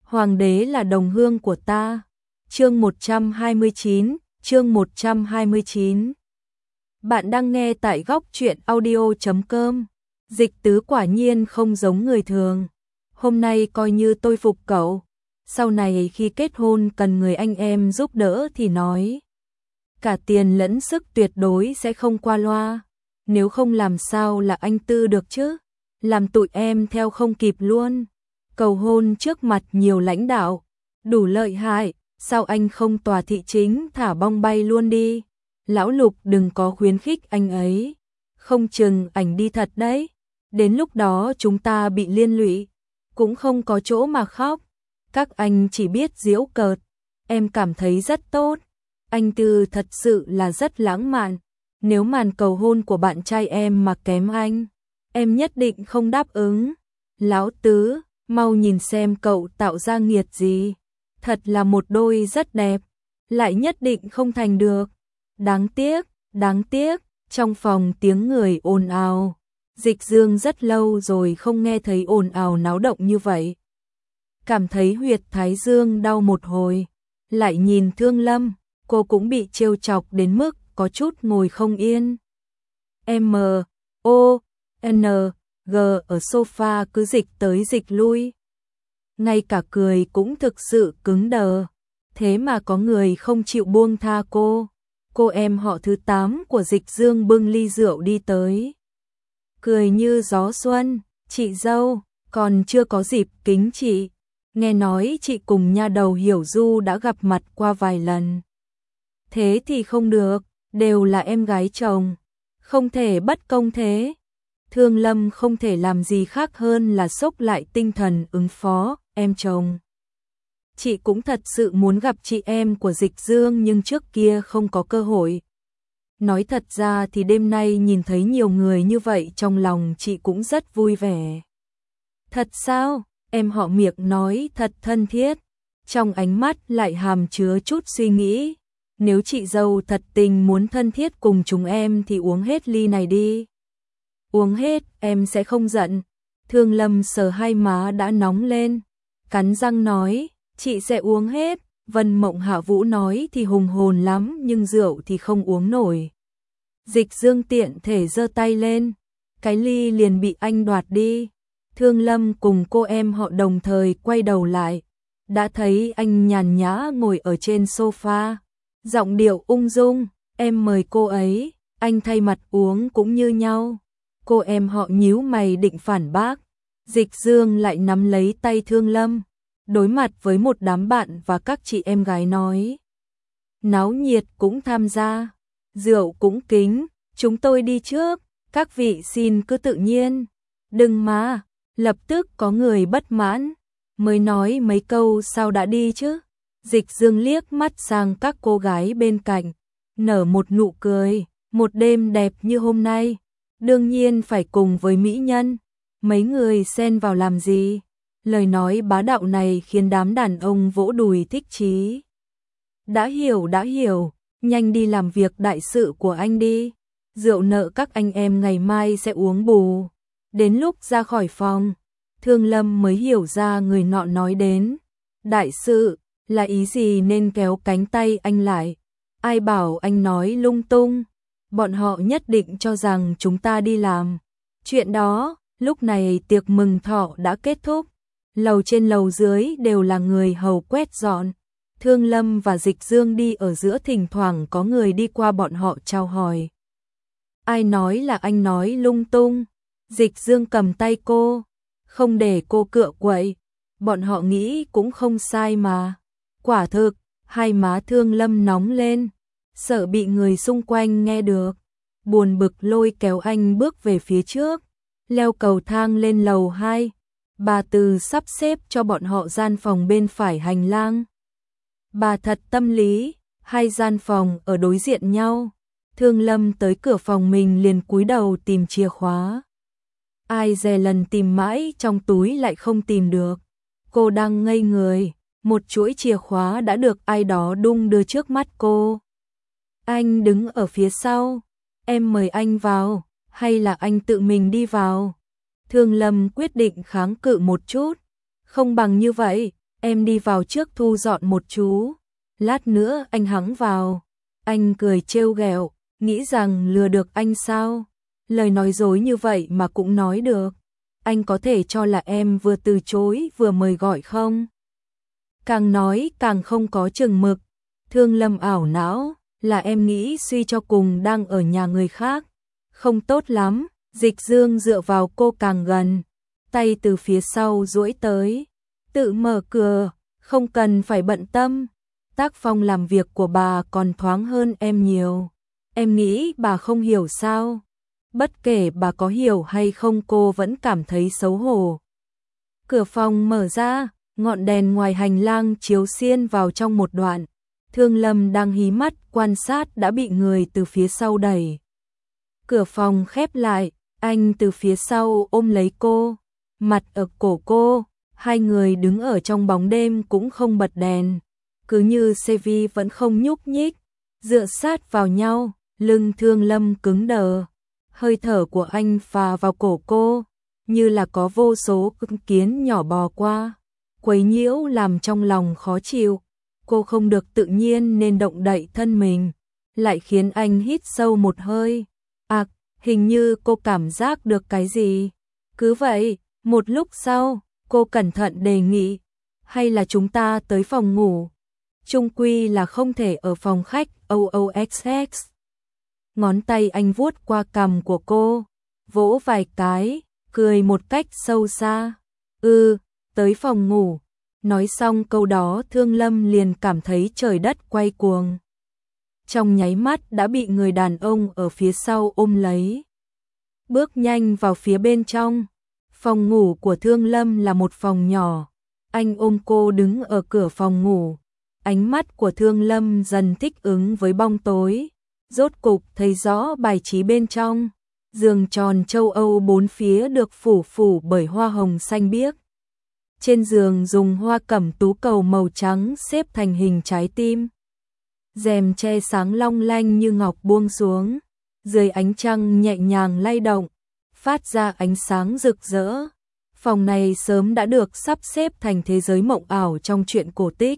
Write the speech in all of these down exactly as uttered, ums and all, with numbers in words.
Hoàng đế là đồng hương của ta. Chương một trăm hai mươi chín, chương một trăm hai mươi chín. Bạn đang nghe tại góc truyện audio chấm com. Dịch Tứ quả nhiên không giống người thường. Hôm nay coi như tôi phục cậu. Sau này khi kết hôn cần người anh em giúp đỡ thì nói. Cả tiền lẫn sức tuyệt đối sẽ không qua loa. Nếu không làm sao là anh Tư được chứ? Làm tụi em theo không kịp luôn. Cầu hôn trước mặt nhiều lãnh đạo. Đủ lợi hại, sao anh không tòa thị chính thả bong bay luôn đi? Lão Lục đừng có khuyến khích anh ấy. Không chừng ảnh đi thật đấy. Đến lúc đó chúng ta bị liên lụy. Cũng không có chỗ mà khóc. Các anh chỉ biết giễu cợt. Em cảm thấy rất tốt. Anh Tư thật sự là rất lãng mạn. Nếu màn cầu hôn của bạn trai em mà kém anh, em nhất định không đáp ứng. Lão Tứ, mau nhìn xem cậu tạo ra nghiệt gì. Thật là một đôi rất đẹp, lại nhất định không thành được. Đáng tiếc, đáng tiếc. Trong phòng tiếng người ồn ào. Dịch Dương rất lâu rồi không nghe thấy ồn ào náo động như vậy. Cảm thấy huyệt thái dương đau một hồi. Lại nhìn Thương Lâm, cô cũng bị trêu chọc đến mức có chút ngồi không yên. M, O, N, G ở sofa cứ dịch tới dịch lui. Ngay cả cười cũng thực sự cứng đờ. Thế mà có người không chịu buông tha cô. Cô em họ thứ tám của Dịch Dương bưng ly rượu đi tới. Cười như gió xuân, chị dâu, còn chưa có dịp kính chị. Nghe nói chị cùng nha đầu Hiểu Du đã gặp mặt qua vài lần. Thế thì không được, đều là em gái chồng. Không thể bất công thế. Thương Lâm không thể làm gì khác hơn là xốc lại tinh thần ứng phó, em chồng. Chị cũng thật sự muốn gặp chị em của Dịch Dương nhưng trước kia không có cơ hội. Nói thật ra thì đêm nay nhìn thấy nhiều người như vậy trong lòng chị cũng rất vui vẻ. Thật sao? Em họ miệng nói thật thân thiết. Trong ánh mắt lại hàm chứa chút suy nghĩ. Nếu chị dâu thật tình muốn thân thiết cùng chúng em thì uống hết ly này đi. Uống hết, em sẽ không giận. Thương Lâm sờ hai má đã nóng lên. Cắn răng nói, chị sẽ uống hết. Vân Mộng Hạ Vũ nói thì hùng hồn lắm nhưng rượu thì không uống nổi. Dịch Dương tiện thể giơ tay lên. Cái ly liền bị anh đoạt đi. Thương Lâm cùng cô em họ đồng thời quay đầu lại. Đã thấy anh nhàn nhã ngồi ở trên sofa. Giọng điệu ung dung, em mời cô ấy, anh thay mặt uống cũng như nhau. Cô em họ nhíu mày định phản bác. Dịch Dương lại nắm lấy tay Thương Lâm. Đối mặt với một đám bạn và các chị em gái nói. Náo nhiệt cũng tham gia. Rượu cũng kính, chúng tôi đi trước. Các vị xin cứ tự nhiên. Đừng mà, lập tức có người bất mãn. Mới nói mấy câu sao đã đi chứ. Dịch Dương liếc mắt sang các cô gái bên cạnh. Nở một nụ cười. Một đêm đẹp như hôm nay. Đương nhiên phải cùng với mỹ nhân. Mấy người xen vào làm gì? Lời nói bá đạo này khiến đám đàn ông vỗ đùi thích chí. Đã hiểu đã hiểu, nhanh đi làm việc đại sự của anh đi. Rượu nợ các anh em ngày mai sẽ uống bù. Đến lúc ra khỏi phòng, Thương Lâm mới hiểu ra người nọ nói đến. Đại sự, là ý gì nên kéo cánh tay anh lại. Ai bảo anh nói lung tung. Bọn họ nhất định cho rằng chúng ta đi làm. Chuyện đó, lúc này tiệc mừng thọ đã kết thúc. Lầu trên lầu dưới đều là người hầu quét dọn. Thương Lâm và Dịch Dương đi ở giữa thỉnh thoảng có người đi qua bọn họ chào hỏi. Ai nói là anh nói lung tung? Dịch Dương cầm tay cô, không để cô cựa quậy. Bọn họ nghĩ cũng không sai mà. Quả thực, hai má Thương Lâm nóng lên, sợ bị người xung quanh nghe được. Buồn bực lôi kéo anh bước về phía trước, leo cầu thang lên lầu hai. Bà Từ sắp xếp cho bọn họ gian phòng bên phải hành lang. Bà thật tâm lý, hai gian phòng ở đối diện nhau. Thương Lâm tới cửa phòng mình liền cúi đầu tìm chìa khóa. Ai dè lần tìm mãi trong túi lại không tìm được. Cô đang ngây người, một chuỗi chìa khóa đã được ai đó đung đưa trước mắt cô. Anh đứng ở phía sau, em mời anh vào, hay là anh tự mình đi vào? Thương Lâm quyết định kháng cự một chút. Không bằng như vậy, em đi vào trước thu dọn một chú, lát nữa anh hẵng vào. Anh cười trêu ghẹo, nghĩ rằng lừa được anh sao? Lời nói dối như vậy mà cũng nói được. Anh có thể cho là em vừa từ chối vừa mời gọi không? Càng nói càng không có chừng mực. Thương Lâm ảo não, là em nghĩ suy cho cùng đang ở nhà người khác. Không tốt lắm. Dịch Dương dựa vào cô càng gần, tay từ phía sau duỗi tới, tự mở cửa, không cần phải bận tâm. Tác phong làm việc của bà còn thoáng hơn em nhiều. Em nghĩ bà không hiểu sao? Bất kể bà có hiểu hay không cô vẫn cảm thấy xấu hổ. Cửa phòng mở ra, ngọn đèn ngoài hành lang chiếu xiên vào trong một đoạn. Thương Lâm đang hí mắt quan sát đã bị người từ phía sau đẩy. Cửa phòng khép lại, anh từ phía sau ôm lấy cô, mặt ở cổ cô, hai người đứng ở trong bóng đêm cũng không bật đèn. Cứ như Sevi vẫn không nhúc nhích, dựa sát vào nhau, lưng Thương Lâm cứng đờ. Hơi thở của anh phà vào cổ cô, như là có vô số con kiến nhỏ bò qua, quấy nhiễu làm trong lòng khó chịu. Cô không được tự nhiên nên động đậy thân mình, lại khiến anh hít sâu một hơi. À, hình như cô cảm giác được cái gì. Cứ vậy, một lúc sau, cô cẩn thận đề nghị, hay là chúng ta tới phòng ngủ. Chung quy là không thể ở phòng khách o o x x. Ngón tay anh vuốt qua cằm của cô, vỗ vài cái, cười một cách sâu xa. Ừ, tới phòng ngủ. Nói xong câu đó Thương Lâm liền cảm thấy trời đất quay cuồng. Trong nháy mắt đã bị người đàn ông ở phía sau ôm lấy. Bước nhanh vào phía bên trong. Phòng ngủ của Thương Lâm là một phòng nhỏ. Anh ôm cô đứng ở cửa phòng ngủ. Ánh mắt của Thương Lâm dần thích ứng với bóng tối. Rốt cục thấy rõ bài trí bên trong. Giường tròn châu Âu bốn phía được phủ phủ bởi hoa hồng xanh biếc. Trên giường dùng hoa cẩm tú cầu màu trắng xếp thành hình trái tim. Rèm che sáng long lanh như ngọc buông xuống. Dưới ánh trăng nhẹ nhàng lay động, phát ra ánh sáng rực rỡ. Phòng này sớm đã được sắp xếp thành thế giới mộng ảo trong truyện cổ tích.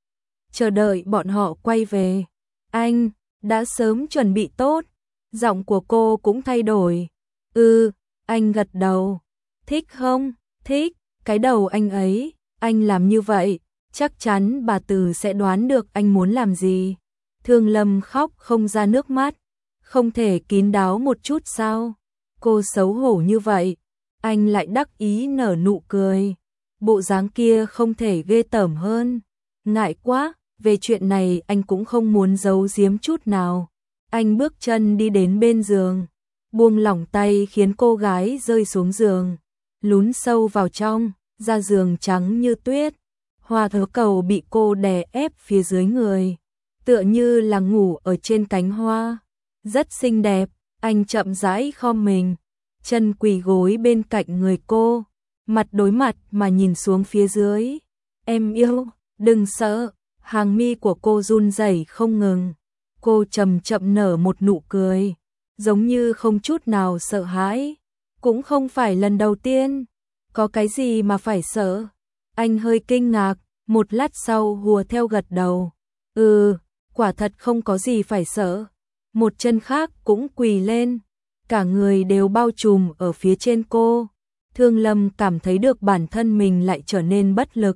Chờ đợi bọn họ quay về. Anh đã sớm chuẩn bị tốt. Giọng của cô cũng thay đổi. Ừ, anh gật đầu. Thích không? Thích. Cái đầu anh ấy, anh làm như vậy, chắc chắn bà Từ sẽ đoán được anh muốn làm gì. Thương Lâm khóc không ra nước mắt. Không thể kín đáo một chút sao? Cô xấu hổ như vậy. Anh lại đắc ý nở nụ cười. Bộ dáng kia không thể ghê tởm hơn. Ngại quá, về chuyện này anh cũng không muốn giấu giếm chút nào. Anh bước chân đi đến bên giường, buông lỏng tay khiến cô gái rơi xuống giường, lún sâu vào trong, da giường trắng như tuyết. Hoa thớ cầu bị cô đè ép phía dưới người, tựa như là ngủ ở trên cánh hoa. Rất xinh đẹp, anh chậm rãi khom mình, chân quỳ gối bên cạnh người cô, mặt đối mặt mà nhìn xuống phía dưới. Em yêu, đừng sợ. Hàng mi của cô run rẩy không ngừng. Cô chậm chậm nở một nụ cười, giống như không chút nào sợ hãi. Cũng không phải lần đầu tiên. Có cái gì mà phải sợ? Anh hơi kinh ngạc, một lát sau hùa theo gật đầu. Ừ, quả thật không có gì phải sợ. Một chân khác cũng quỳ lên, cả người đều bao trùm ở phía trên cô. Thương Lâm cảm thấy được bản thân mình lại trở nên bất lực.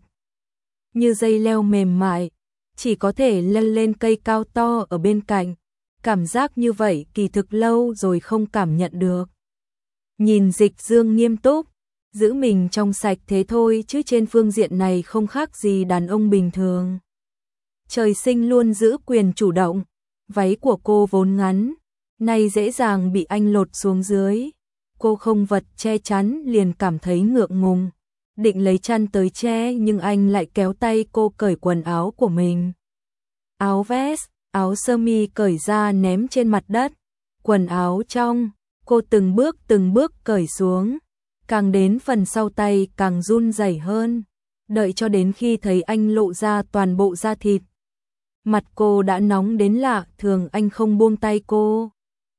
Như dây leo mềm mại, chỉ có thể leo lên cây cao to ở bên cạnh. Cảm giác như vậy kỳ thực lâu rồi không cảm nhận được. Nhìn Dịch Dương nghiêm túc, giữ mình trong sạch thế thôi chứ trên phương diện này không khác gì đàn ông bình thường. Trời sinh luôn giữ quyền chủ động, váy của cô vốn ngắn, nay dễ dàng bị anh lột xuống dưới. Cô không vật che chắn liền cảm thấy ngượng ngùng, định lấy chăn tới che nhưng anh lại kéo tay cô cởi quần áo của mình. Áo vest, áo sơ mi cởi ra ném trên mặt đất, quần áo trong, cô từng bước từng bước cởi xuống, càng đến phần sau tay càng run rẩy hơn, đợi cho đến khi thấy anh lộ ra toàn bộ da thịt. Mặt cô đã nóng đến lạ thường, anh không buông tay cô.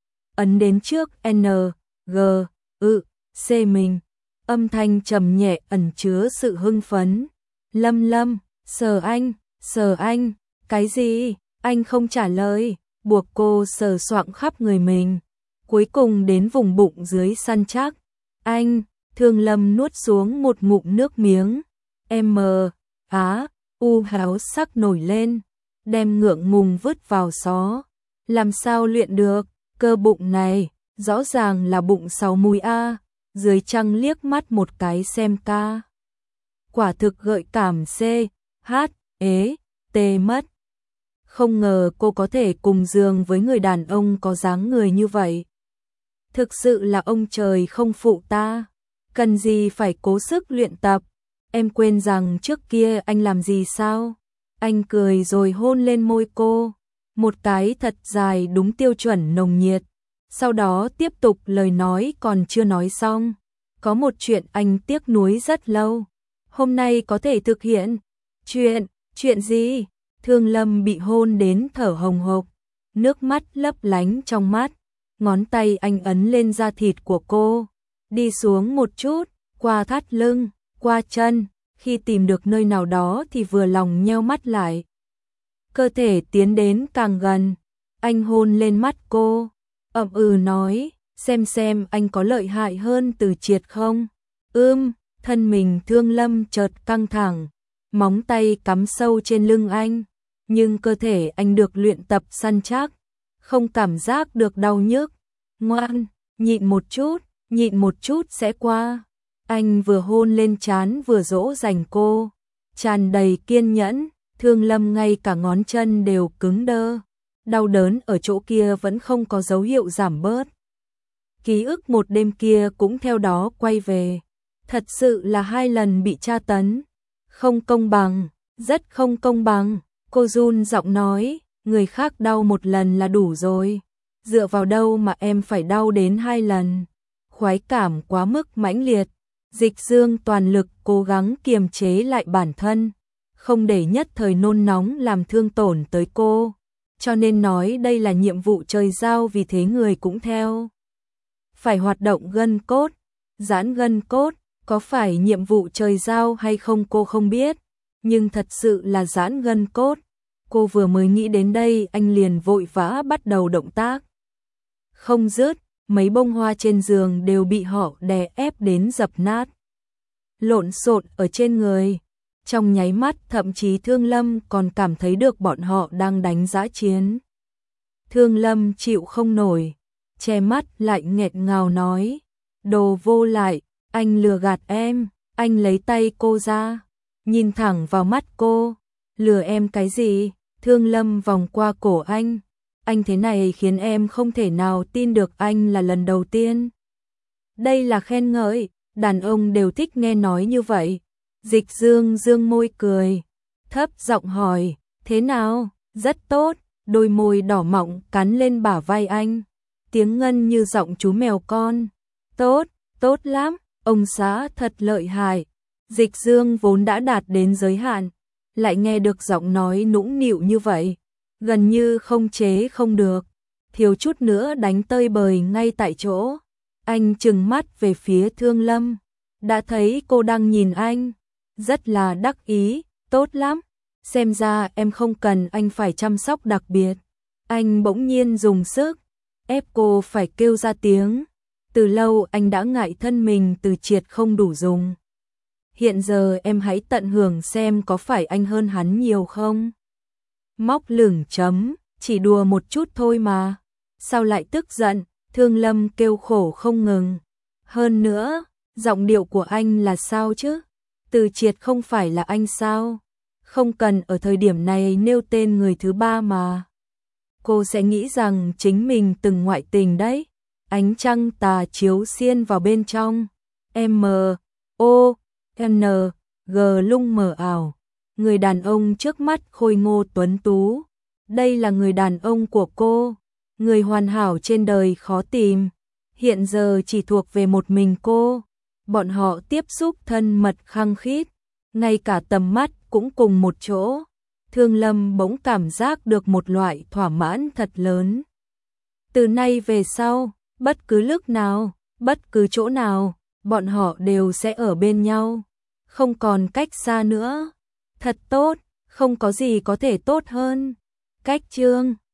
Ấn đến trước N, G, ự, C mình, âm thanh trầm nhẹ ẩn chứa sự hưng phấn. Lâm Lâm, sờ anh, sờ anh, cái gì? Anh không trả lời, buộc cô sờ soạng khắp người mình, cuối cùng đến vùng bụng dưới săn chắc. Anh, Thương Lâm nuốt xuống một ngụm nước miếng. Em mờ, á, u háo sắc nổi lên, đem ngượng ngùng vứt vào xó. Làm sao luyện được, cơ bụng này, rõ ràng là bụng sáu múi a. Dưới trăng liếc mắt một cái xem ca. Quả thực gợi cảm C, H, ế, T mất. Không ngờ cô có thể cùng giường với người đàn ông có dáng người như vậy. Thực sự là ông trời không phụ ta. Cần gì phải cố sức luyện tập. Em quên rằng trước kia anh làm gì sao? Anh cười rồi hôn lên môi cô. Một cái thật dài đúng tiêu chuẩn nồng nhiệt. Sau đó tiếp tục lời nói còn chưa nói xong. Có một chuyện anh tiếc nuối rất lâu. Hôm nay có thể thực hiện. Chuyện, chuyện gì? Thương Lâm bị hôn đến thở hồng hộc. Nước mắt lấp lánh trong mắt. Ngón tay anh ấn lên da thịt của cô. Đi xuống một chút, qua thắt lưng, qua chân. Khi tìm được nơi nào đó thì vừa lòng nheo mắt lại. Cơ thể tiến đến càng gần. Anh hôn lên mắt cô. Ậm ừ nói, xem xem anh có lợi hại hơn Từ Triệt không? Ưm, thân mình Thương Lâm chợt căng thẳng. Móng tay cắm sâu trên lưng anh. Nhưng cơ thể anh được luyện tập săn chắc. Không cảm giác được đau nhức. Ngoan, nhịn một chút, nhịn một chút sẽ qua. Anh vừa hôn lên trán vừa dỗ dành cô. Tràn đầy kiên nhẫn, Thương Lâm ngay cả ngón chân đều cứng đơ. Đau đớn ở chỗ kia vẫn không có dấu hiệu giảm bớt. Ký ức một đêm kia cũng theo đó quay về. Thật sự là hai lần bị tra tấn. Không công bằng, rất không công bằng. Cô run giọng nói, người khác đau một lần là đủ rồi. Dựa vào đâu mà em phải đau đến hai lần. Khoái cảm quá mức mãnh liệt. Dịch Dương toàn lực cố gắng kiềm chế lại bản thân. Không để nhất thời nôn nóng làm thương tổn tới cô. Cho nên nói đây là nhiệm vụ trời giao, vì thế người cũng theo. Phải hoạt động gân cốt, giãn gân cốt, có phải nhiệm vụ trời giao hay không cô không biết. Nhưng thật sự là giãn gân cốt. Cô vừa mới nghĩ đến đây anh liền vội vã bắt đầu động tác. Không dứt, mấy bông hoa trên giường đều bị họ đè ép đến dập nát. Lộn xộn ở trên người. Trong nháy mắt thậm chí Thương Lâm còn cảm thấy được bọn họ đang đánh giã chiến. Thương Lâm chịu không nổi, che mắt lại nghẹt ngào nói. Đồ vô lại, anh lừa gạt em. Anh lấy tay cô ra, nhìn thẳng vào mắt cô. Lừa em cái gì? Thương Lâm vòng qua cổ anh. Anh thế này khiến em không thể nào tin được anh là lần đầu tiên. Đây là khen ngợi, đàn ông đều thích nghe nói như vậy. Dịch Dương dương môi cười, thấp giọng hỏi, thế nào? Rất tốt, đôi môi đỏ mọng cắn lên bả vai anh. Tiếng ngân như giọng chú mèo con. Tốt, tốt lắm, ông xã thật lợi hại. Dịch Dương vốn đã đạt đến giới hạn, lại nghe được giọng nói nũng nịu như vậy, gần như không chế không được, thiếu chút nữa đánh tơi bời ngay tại chỗ. Anh trừng mắt về phía Thương Lâm, đã thấy cô đang nhìn anh, rất là đắc ý. Tốt lắm, xem ra em không cần anh phải chăm sóc đặc biệt. Anh bỗng nhiên dùng sức, ép cô phải kêu ra tiếng. Từ lâu anh đã ngại thân mình Từ Triệt không đủ dùng. Hiện giờ em hãy tận hưởng xem có phải anh hơn hắn nhiều không? Móc lửng chấm, chỉ đùa một chút thôi mà. Sao lại tức giận? Thương Lâm kêu khổ không ngừng. Hơn nữa, giọng điệu của anh là sao chứ? Từ Triệt không phải là anh sao? Không cần ở thời điểm này nêu tên người thứ ba mà. Cô sẽ nghĩ rằng chính mình từng ngoại tình đấy. Ánh trăng tà chiếu xiên vào bên trong. M, O, N, G lung mờ ảo. Người đàn ông trước mắt khôi ngô tuấn tú. Đây là người đàn ông của cô. Người hoàn hảo trên đời khó tìm. Hiện giờ chỉ thuộc về một mình cô. Bọn họ tiếp xúc thân mật khăng khít. Ngay cả tầm mắt cũng cùng một chỗ. Thương Lâm bỗng cảm giác được một loại thỏa mãn thật lớn. Từ nay về sau, bất cứ lúc nào, bất cứ chỗ nào, bọn họ đều sẽ ở bên nhau. Không còn cách xa nữa. Thật tốt, không có gì có thể tốt hơn. Cách chương